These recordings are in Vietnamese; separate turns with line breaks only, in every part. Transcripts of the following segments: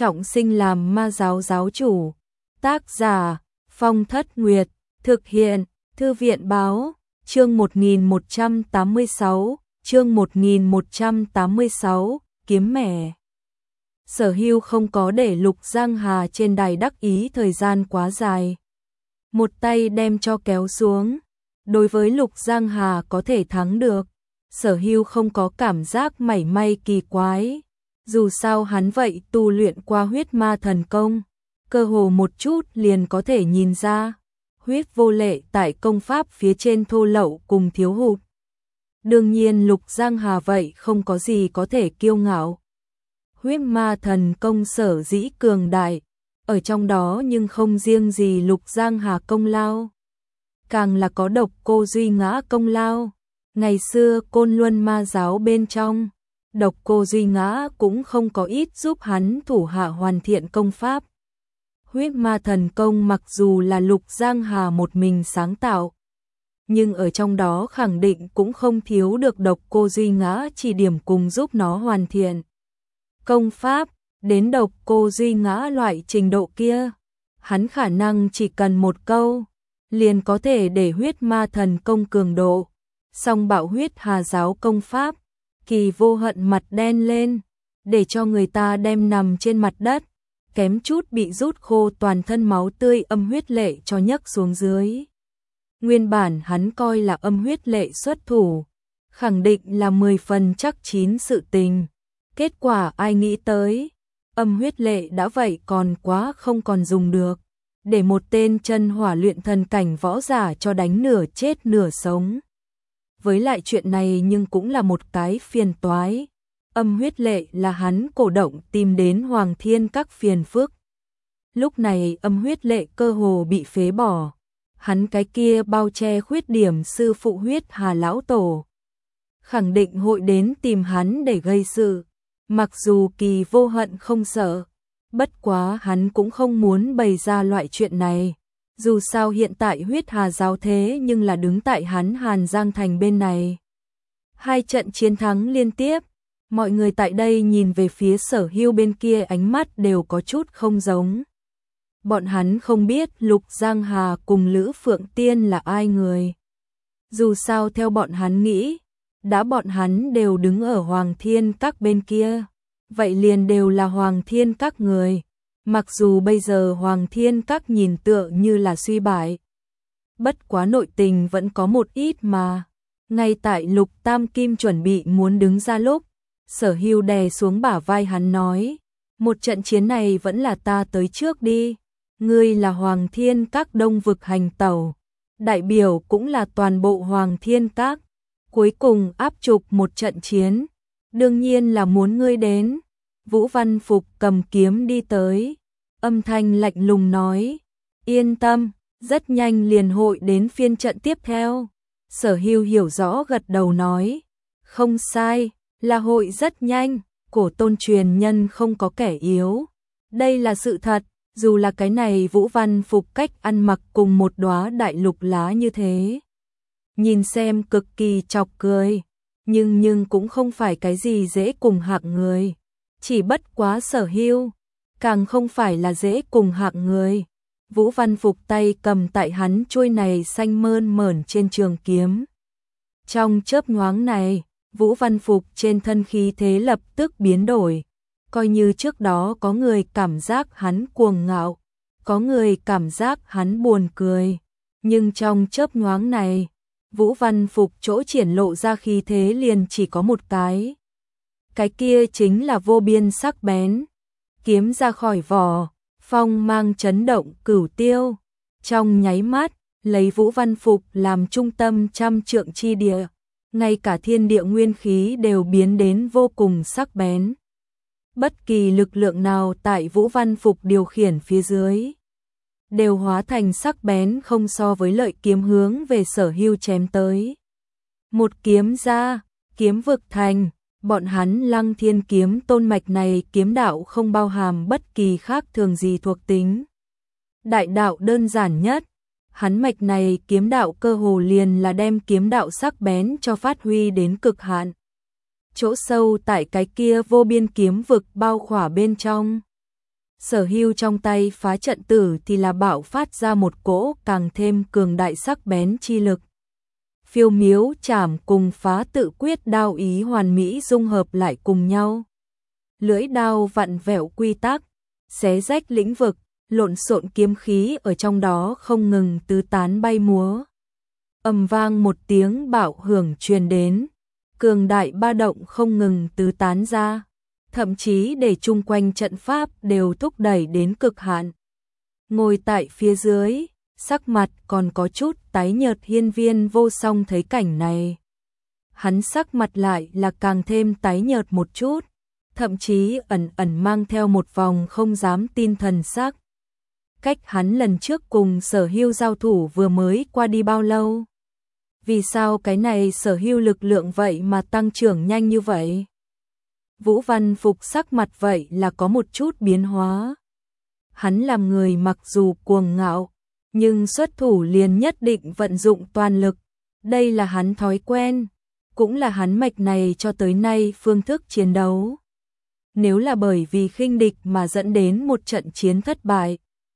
trọng sinh làm ma giáo giáo chủ. Tác giả Phong Thất Nguyệt, thực hiện Thư viện Báo, chương 1186, chương 1186, kiếm mẻ. Sở Hưu không có để Lục Giang Hà trên đài đắc ý thời gian quá dài. Một tay đem cho kéo xuống. Đối với Lục Giang Hà có thể thắng được, Sở Hưu không có cảm giác mảy may kỳ quái. Dù sao hắn vậy tu luyện qua huyết ma thần công, cơ hồ một chút liền có thể nhìn ra. Huyết vô lệ tại công pháp phía trên thô lậu cùng thiếu hụt. Đương nhiên Lục Giang Hà vậy không có gì có thể kiêu ngạo. Huyết ma thần công sở dĩ cường đại, ở trong đó nhưng không riêng gì Lục Giang Hà công lao. Càng là có Độc Cô Duy Ngã công lao. Ngày xưa Côn Luân ma giáo bên trong, Độc Cô Duy Ngã cũng không có ít giúp hắn thủ hạ hoàn thiện công pháp. Huyết ma thần công mặc dù là Lục Giang Hà một mình sáng tạo, nhưng ở trong đó khẳng định cũng không thiếu được Độc Cô Duy Ngã chỉ điểm cùng giúp nó hoàn thiện công pháp. Đến Độc Cô Duy Ngã loại trình độ kia, hắn khả năng chỉ cần một câu liền có thể để huyết ma thần công cường độ. Song Bạo Huyết Hà giáo công pháp, Kỳ Vô Hận mặt đen lên, để cho người ta đem nằm trên mặt đất, kém chút bị rút khô toàn thân máu tươi âm huyết lệ cho nhấc xuống dưới. Nguyên bản hắn coi là âm huyết lệ xuất thủ, khẳng định là 10 phần chắc chín sự tình. Kết quả ai nghĩ tới, âm huyết lệ đã vậy còn quá không còn dùng được, để một tên chân hỏa luyện thần cảnh võ giả cho đánh nửa chết nửa sống. Với lại chuyện này nhưng cũng là một cái phiền toái. Âm huyết lệ là hắn cổ động tìm đến Hoàng Thiên Các phiền phức. Lúc này âm huyết lệ cơ hồ bị phế bỏ. Hắn cái kia bao che khuyết điểm sư phụ huyết Hà lão tổ, khẳng định hội đến tìm hắn để gây sự. Mặc dù Kỳ Vô Hận không sợ, bất quá hắn cũng không muốn bày ra loại chuyện này. Dù sao hiện tại huyết Hà giáo thế nhưng là đứng tại hắn Hàn Giang Thành bên này. 2 trận chiến thắng liên tiếp, mọi người tại đây nhìn về phía Sở Hưu bên kia ánh mắt đều có chút không giống. Bọn hắn không biết Lục Giang Hà cùng Lữ Phượng Tiên là ai người. Dù sao theo bọn hắn nghĩ, đã bọn hắn đều đứng ở Hoàng Thiên Các bên kia, vậy liền đều là Hoàng Thiên Các người. Mặc dù bây giờ Hoàng Thiên Các nhìn tựa như là suy bại, bất quá nội tình vẫn có một ít mà. Ngay tại Lục Tam Kim chuẩn bị muốn đứng ra lúc, Sở Hưu đè xuống bả vai hắn nói, một trận chiến này vẫn là ta tới trước đi. Ngươi là Hoàng Thiên Các Đông vực hành tẩu, đại biểu cũng là toàn bộ Hoàng Thiên Các, cuối cùng áp trục một trận chiến, đương nhiên là muốn ngươi đến. Vũ Văn Phục cầm kiếm đi tới, âm thanh lạnh lùng nói, yên tâm, rất nhanh liền hội đến phiên trận tiếp theo. Sở Hưu hiểu rõ gật đầu nói, không sai, là hội rất nhanh, cổ tôn truyền nhân không có kẻ yếu. Đây là sự thật, dù là cái này Vũ Văn Phục cách ăn mặc cùng một đóa đại lục lá như thế, nhìn xem cực kỳ chọc cười, nhưng cũng không phải cái gì dễ cùng hạng người. Chỉ bất quá Sở Hưu càng không phải là dễ cùng hạng người. Vũ Văn Phục tay cầm tại hắn chuôi này xanh mơn mởn trên trường kiếm. Trong chớp nhoáng này, Vũ Văn Phục trên thân khí thế lập tức biến đổi. Coi như trước đó có người cảm giác hắn cuồng ngạo, có người cảm giác hắn buồn cười, nhưng trong chớp nhoáng này, Vũ Văn Phục chỗ triển lộ ra khí thế liền chỉ có một cái. Cái kia chính là vô biên sắc bén. Kiếm ra khỏi vỏ, phong mang chấn động cửu tiêu. Trong nháy mắt, lấy Vũ Văn Phục làm trung tâm trăm trượng chi địa, ngay cả thiên địa nguyên khí đều biến đến vô cùng sắc bén. Bất kỳ lực lượng nào tại Vũ Văn Phục điều khiển phía dưới, đều hóa thành sắc bén không so với lợi kiếm hướng về Sở Hưu chém tới. Một kiếm ra, kiếm vực thành. Bọn hắn Lăng Thiên kiếm tôn mạch này kiếm đạo không bao hàm bất kỳ khác thường gì thuộc tính. Đại đạo đơn giản nhất, hắn mạch này kiếm đạo cơ hồ liền là đem kiếm đạo sắc bén cho phát huy đến cực hạn. Chỗ sâu tại cái kia vô biên kiếm vực bao khỏa bên trong, Sở Hưu trong tay phá trận tử thì là bạo phát ra một cỗ càng thêm cường đại sắc bén chi lực. Phiêu miếu chảm cùng phá tự quyết đao ý hoàn mỹ dung hợp lại cùng nhau. Lưỡi đao vặn vẹo quy tắc, xé rách lĩnh vực, lộn xộn kiếm khí ở trong đó không ngừng tứ tán bay múa. Ầm vang một tiếng bạo hưởng truyền đến, cường đại ba động không ngừng tứ tán ra, thậm chí để chung quanh trận pháp đều thúc đẩy đến cực hạn. Ngồi tại phía dưới, sắc mặt còn có chút tái nhợt Hiên Viên Vô Song thấy cảnh này. Hắn sắc mặt lại là càng thêm tái nhợt một chút, thậm chí ẩn ẩn mang theo một vòng không dám tin thần sắc. Cách hắn lần trước cùng Sở Hưu giao thủ vừa mới qua đi bao lâu? Vì sao cái này Sở Hưu lực lượng vậy mà tăng trưởng nhanh như vậy? Vũ Văn Phục sắc mặt vậy là có một chút biến hóa. Hắn làm người mặc dù cuồng ngạo, nhưng xuất thủ liền nhất định vận dụng toàn lực. Đây là hắn thói quen, cũng là hắn mạch này cho tới nay phương thức chiến đấu. Nếu là bởi vì khinh địch mà dẫn đến một trận chiến thất bại,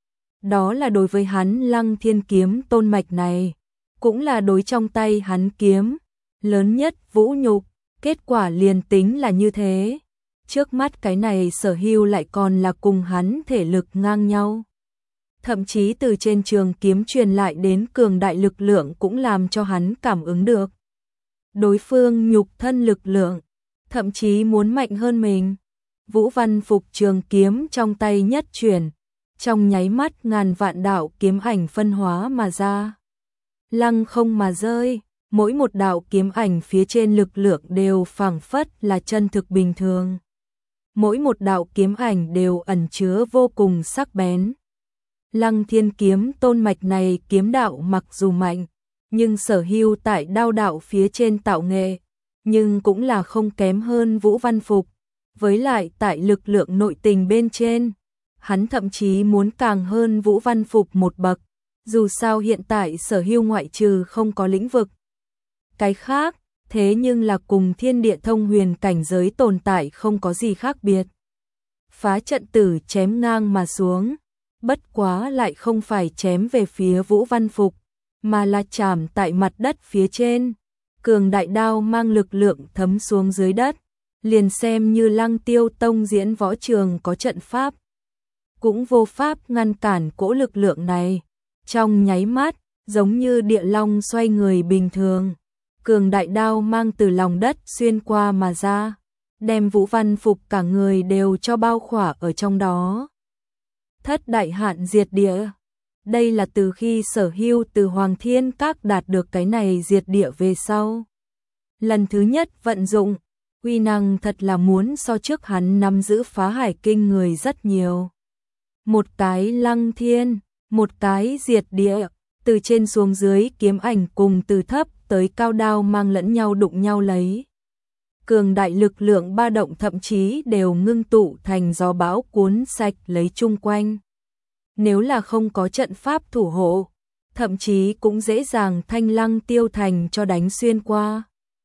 đó là đối với hắn Lăng Thiên kiếm tôn mạch này, cũng là đối trong tay hắn kiếm lớn nhất vũ nhục, kết quả liền tính là như thế. Trước mắt cái này Sở Hưu lại còn là cùng hắn thể lực ngang nhau. Thậm chí từ trên trường kiếm truyền lại đến cường đại lực lượng cũng làm cho hắn cảm ứng được. Đối phương nhục thân lực lượng, thậm chí muốn mạnh hơn mình. Vũ Văn Phục trường kiếm trong tay nhất chuyển, trong nháy mắt ngàn vạn đạo kiếm ảnh phân hóa mà ra. Lăng không mà rơi, mỗi một đạo kiếm ảnh phía trên lực lượng đều phảng phất là chân thực bình thường. Mỗi một đạo kiếm ảnh đều ẩn chứa vô cùng sắc bén. Lăng Thiên kiếm tôn mạch này kiếm đạo mặc dù mạnh, nhưng Sở Hưu tại đao đạo phía trên tạo nghệ, nhưng cũng là không kém hơn Vũ Văn Phục. Với lại tại lực lượng nội tình bên trên, hắn thậm chí muốn càng hơn Vũ Văn Phục một bậc. Dù sao hiện tại Sở Hưu ngoại trừ không có lĩnh vực cái khác, thế nhưng là cùng thiên địa thông huyền cảnh giới tồn tại không có gì khác biệt. Phá trận tử chém ngang mà xuống, bất quá lại không phải chém về phía Vũ Văn Phục, mà là chạm tại mặt đất phía trên. Cường đại đao mang lực lượng thấm xuống dưới đất, liền xem như Lăng Tiêu Tông diễn võ trường có trận pháp, cũng vô pháp ngăn cản cỗ lực lượng này. Trong nháy mắt, giống như địa long xoay người bình thường, cường đại đao mang từ lòng đất xuyên qua mà ra, đem Vũ Văn Phục cả người đều cho bao khỏa ở trong đó. Thất đại hạn diệt địa. Đây là từ khi Sở Hưu từ Hoàng Thiên Các đạt được cái này diệt địa về sau. Lần thứ nhất vận dụng, uy năng thật là muốn so trước hắn nắm giữ phá hải kinh người rất nhiều. Một cái lăng thiên, một cái diệt địa, từ trên xuống dưới kiếm ảnh cùng từ thấp tới cao đao mang lẫn nhau đụng nhau lấy. Cường đại lực lượng ba động thậm chí đều ngưng tụ thành gió bão cuốn sạch lấy chung quanh. Nếu là không có trận pháp thủ hộ, thậm chí cũng dễ dàng thanh Lăng Tiêu thành cho đánh xuyên qua.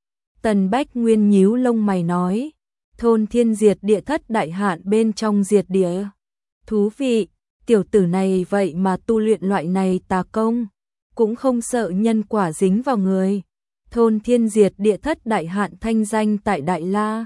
Tần Bách Nguyên nhíu lông mày nói, thôn thiên diệt địa thất đại hạn bên trong diệt địa. Thú vị, tiểu tử này vậy mà tu luyện loại này tà công, cũng không sợ nhân quả dính vào người. Thôn thiên diệt địa thất đại hạn thanh danh tại Đại La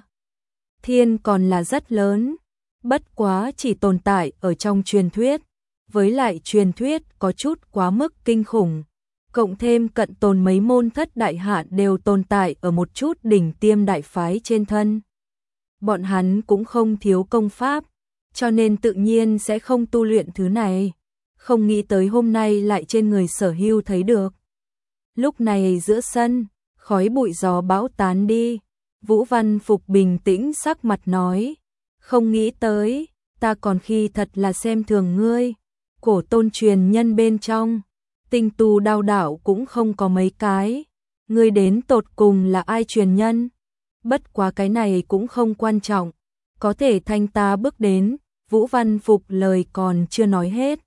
Thiên còn là rất lớn, bất quá chỉ tồn tại ở trong truyền thuyết, với lại truyền thuyết có chút quá mức kinh khủng, cộng thêm cận tồn mấy môn thất đại hạn đều tồn tại ở một chút đỉnh tiêm đại phái trên thân. Bọn hắn cũng không thiếu công pháp, cho nên tự nhiên sẽ không tu luyện thứ này, không nghĩ tới hôm nay lại trên người Sở Hưu thấy được. Lúc này giữa sân, khói bụi gió bão tán đi, Vũ Văn Phục bình tĩnh sắc mặt nói, không nghĩ tới, ta còn khi thật là xem thường ngươi, cổ tôn truyền nhân bên trong, tinh tu đao đạo cũng không có mấy cái, ngươi đến tột cùng là ai truyền nhân, bất quá cái này cũng không quan trọng, có thể thanh ta bước đến. Vũ Văn Phục lời còn chưa nói hết,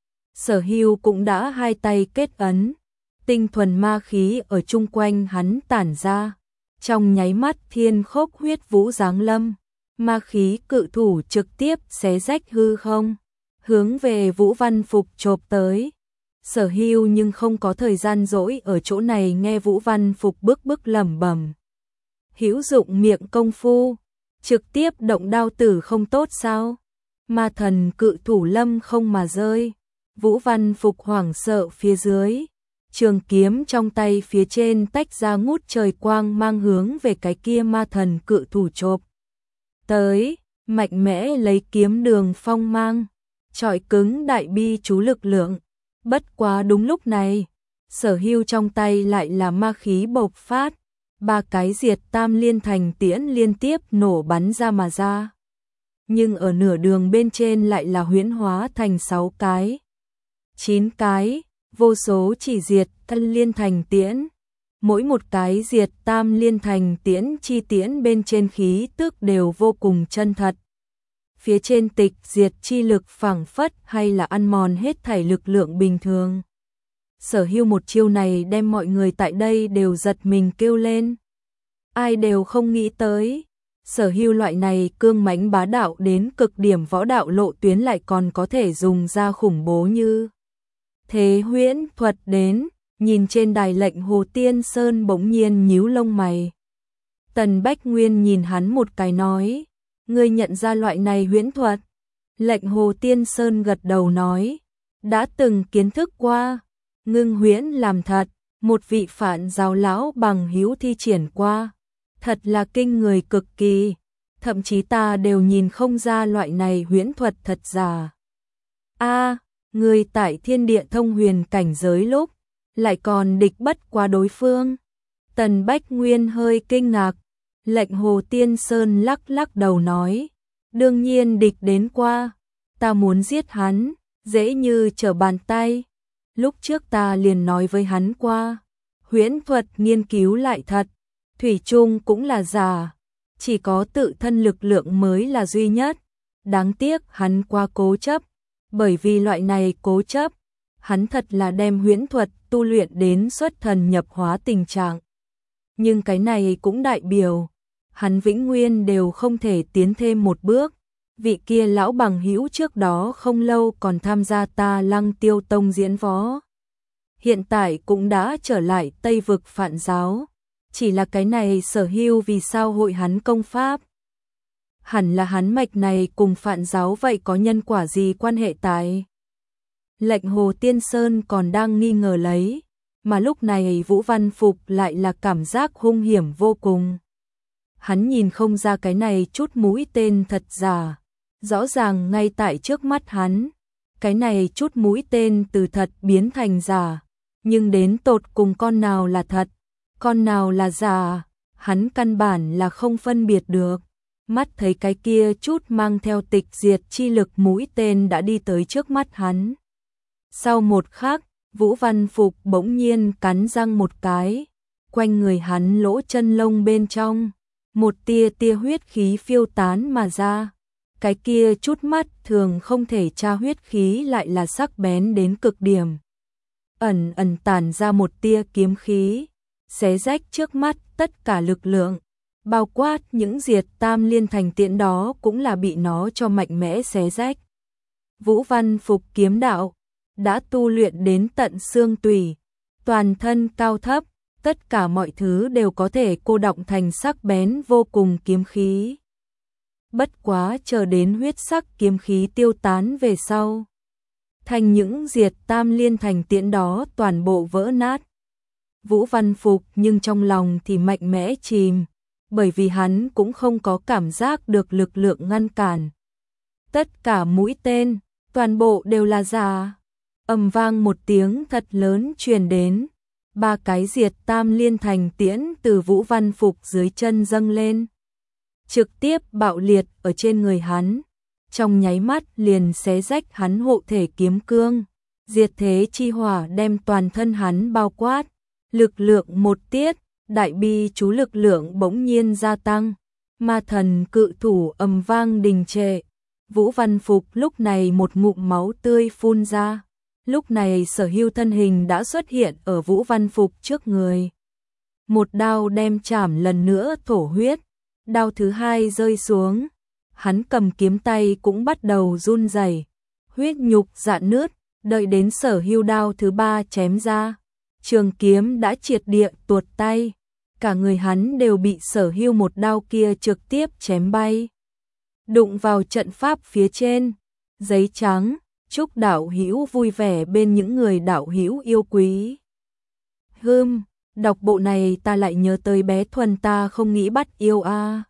Sở Hưu cũng đã hai tay kết ấn, tinh thuần ma khí ở chung quanh hắn tản ra, trong nháy mắt thiên khốc huyết vũ giáng lâm, ma khí cự thủ trực tiếp xé rách hư không, hướng về Vũ Văn Phục chộp tới. Sở Hưu nhưng không có thời gian dỗi ở chỗ này nghe Vũ Văn Phục bức lẩm bẩm. Hữu dụng miệng công phu, trực tiếp động đao tử không tốt sao? Ma thần cự thủ lâm không mà rơi. Vũ Văn Phục hoảng sợ phía dưới, trường kiếm trong tay phía trên tách ra ngút trời quang mang hướng về cái kia ma thần cự thủ chộp tới, mạnh mẽ lấy kiếm đường phong mang, chọi cứng đại bi chú lực lượng. Bất quá đúng lúc này, Sở Hưu trong tay lại là ma khí bộc phát, 3 cái diệt tam liên thành tiễn liên tiếp nổ bắn ra mà ra. Nhưng ở nửa đường bên trên lại là huyễn hóa thành 6 cái, 9 cái, vô số chỉ diệt thân liên thành tiễn. Mỗi một cái diệt tam liên thành tiễn chi tiễn bên trên khí tức đều vô cùng chân thật. Phía trên tịch diệt chi lực phảng phất hay là ăn mòn hết thảy lực lượng bình thường. Sở Hưu một chiêu này đem mọi người tại đây đều giật mình kêu lên. Ai đều không nghĩ tới, Sở Hưu loại này cương mãnh bá đạo đến cực điểm võ đạo lộ tuyến lại còn có thể dùng ra khủng bố như thế huyễn thuật đến. Nhìn trên đài Lệnh Hồ Tiên Sơn bỗng nhiên nhíu lông mày. Tần Bách Nguyên nhìn hắn một cái nói, ngươi nhận ra loại này huyễn thuật? Lệnh Hồ Tiên Sơn gật đầu nói, đã từng kiến thức qua, ngưng huyễn làm thật, một vị phản giáo lão bằng hữu thi triển qua, thật là kinh người cực kỳ, thậm chí ta đều nhìn không ra loại này huyễn thuật thật giả. A, người tại thiên địa thông huyền cảnh giới lúc lại còn địch bất qua đối phương. Tần Bách Nguyên hơi kinh ngạc, Lệnh Hồ Tiên Sơn lắc đầu nói, đương nhiên địch đến qua, ta muốn giết hắn, dễ như trở bàn tay. Lúc trước ta liền nói với hắn qua, huyễn thuật nghiên cứu lại thật, thủy chung cũng là giả, chỉ có tự thân lực lượng mới là duy nhất. Đáng tiếc hắn quá cố chấp, bởi vì loại này cố chấp, hắn thật là đem huyễn thuật tu luyện đến xuất thần nhập hóa tình trạng. Nhưng cái này cũng đại biểu, hắn vĩnh nguyên đều không thể tiến thêm một bước. Vị kia lão bằng hữu trước đó không lâu còn tham gia ta Lăng Tiêu Tông diễn võ. Hiện tại cũng đã trở lại Tây Vực Phạn giáo. Chỉ là cái này Sở Hưu vì sao hội hắn công pháp? Hẳn là hắn mạch này cùng Phạn giáo vậy có nhân quả gì quan hệ tại? Lệnh Hồ Tiên Sơn còn đang nghi ngờ lấy, mà lúc này Vũ Văn Phục lại là cảm giác hung hiểm vô cùng. Hắn nhìn không ra cái này chút mũi tên thật giả, rõ ràng ngay tại trước mắt hắn, cái này chút mũi tên từ thật biến thành giả, nhưng đến tột cùng con nào là thật, con nào là giả, hắn căn bản là không phân biệt được. Mắt thấy cái kia chút mang theo tịch diệt chi lực mũi tên đã đi tới trước mắt hắn. Sau một khắc, Vũ Văn Phục bỗng nhiên cắn răng một cái, quanh người hắn lỗ chân lông bên trong, một tia huyết khí phiêu tán mà ra. Cái kia chút mắt thường không thể tra huyết khí lại là sắc bén đến cực điểm. Ẩn tản ra một tia kiếm khí, xé rách trước mắt tất cả lực lượng, bao quát những diệt tam liên thành tiễn đó cũng là bị nó cho mạnh mẽ xé rách. Vũ Văn Phục kiếm đạo đã tu luyện đến tận xương tủy, toàn thân cao thấp, tất cả mọi thứ đều có thể cô đọng thành sắc bén vô cùng kiếm khí. Bất quá chờ đến huyết sắc kiếm khí tiêu tán về sau, thành những diệt tam liên thành tiễn đó toàn bộ vỡ nát. Vũ Văn Phục nhưng trong lòng thì mạnh mẽ chìm, bởi vì hắn cũng không có cảm giác được lực lượng ngăn cản. Tất cả mũi tên, toàn bộ đều là giả. Ầm vang một tiếng thật lớn truyền đến, 3 cái diệt tam liên thành tiễn từ Vũ Văn Phục dưới chân dâng lên, trực tiếp bạo liệt ở trên người hắn, trong nháy mắt liền xé rách hắn hộ thể kiếm cương, diệt thế chi hỏa đem toàn thân hắn bao quát, lực lượng một tiết, đại bi chú lực lượng bỗng nhiên gia tăng, ma thần cự thủ ầm vang đình trệ. Vũ Văn Phục lúc này một ngụm máu tươi phun ra. Lúc này Sở Hưu thân hình đã xuất hiện ở Vũ Văn Phục trước người. Một đao đem chảm lần nữa thổ huyết, đao thứ hai rơi xuống, hắn cầm kiếm tay cũng bắt đầu run rẩy, huyết nhục rạn nứt, đợi đến Sở Hưu đao thứ 3 chém ra, trường kiếm đã triệt địa tuột tay, cả người hắn đều bị Sở Hưu một đao kia trực tiếp chém bay, đụng vào trận pháp phía trên. Giấy trắng, chúc đạo hữu vui vẻ bên những người đạo hữu yêu quý. Đọc bộ này ta lại nhớ tới bé Thuần, ta không nghĩ bắt yêu a.